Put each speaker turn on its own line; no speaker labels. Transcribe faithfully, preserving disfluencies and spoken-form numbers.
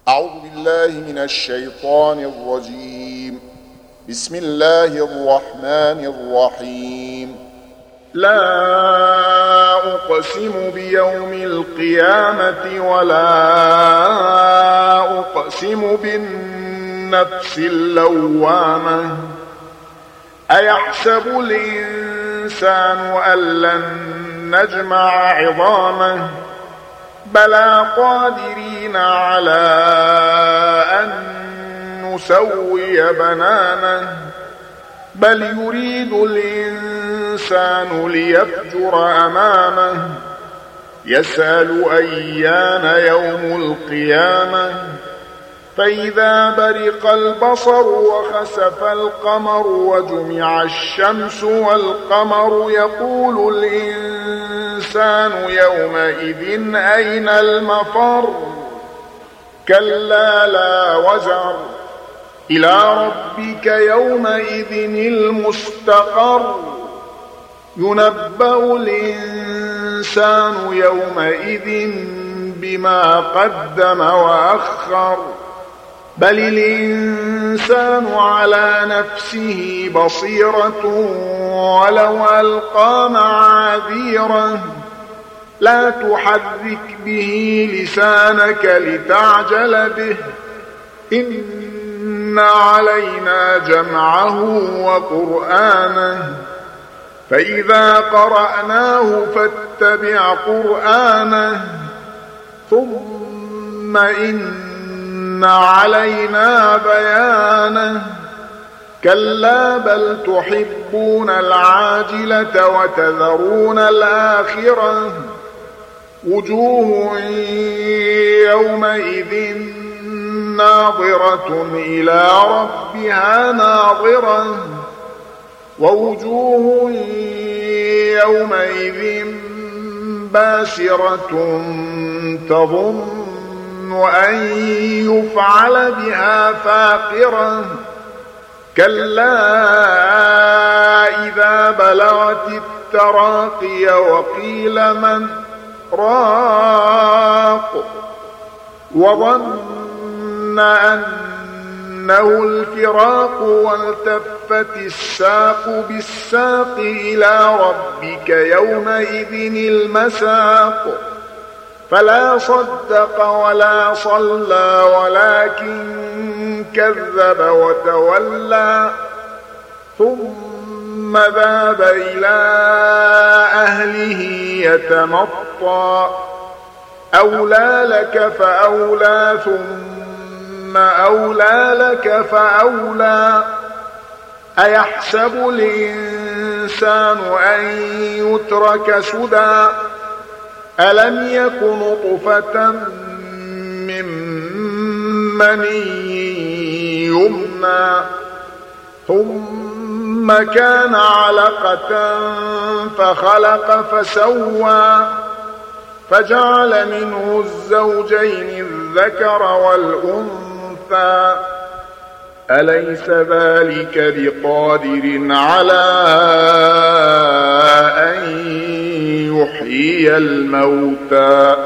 أعوذ بالله من الشيطان الرجيم. بسم الله الرحمن الرحيم. لا أقسم بيوم القيامة ولا أقسم بالنفس اللوامة. أيحسب الإنسان أن لن نجمع عظامه بلى قادرين على أن نسوي بنانه بل يريد الإنسان ليفجر أمامه يسأل أيان يوم القيامة فإذا برق البصر وخسف القمر وجمع الشمس والقمر يقول الإنسان يومئذ أين المفر كلا لا وزر إلى ربك يومئذ المستقر ينبأ الإنسان يومئذ بما قدم وأخر بل الإنسان على نفسه بصيرة ولو ألقى معاذيره لا تحرك به لسانك لتعجل به إن علينا جمعه وقرآنه فإذا قرأناه فاتبع قرآنه ثم إن علينا بيانه كلا بل تحبون العاجلة وتذرون الآخرة وجوه يومئذ ناظرة إلى ربها ناظرة ووجوه يومئذ باسرة تظن أن يفعل بها فاقرة كلا إذا بلغت التراقي وقيل من راق وظن أنه الفراق والتفت الساق بالساق إلى ربك يومئذ المساق فلا صدق ولا صلى ولكن كذب وتولى ثم ذهب إلى أهله يتمطى أولى لك فأولى ثم أولى لك فأولى أيحسب الإنسان أن يترك سدى ألم يك نطفة من مني يمنى ثم كان علقة فخلق فسوى فجعل منه الزوجين الذكر والأنثى أليس ذلك بقادر على أن يحيي الموتى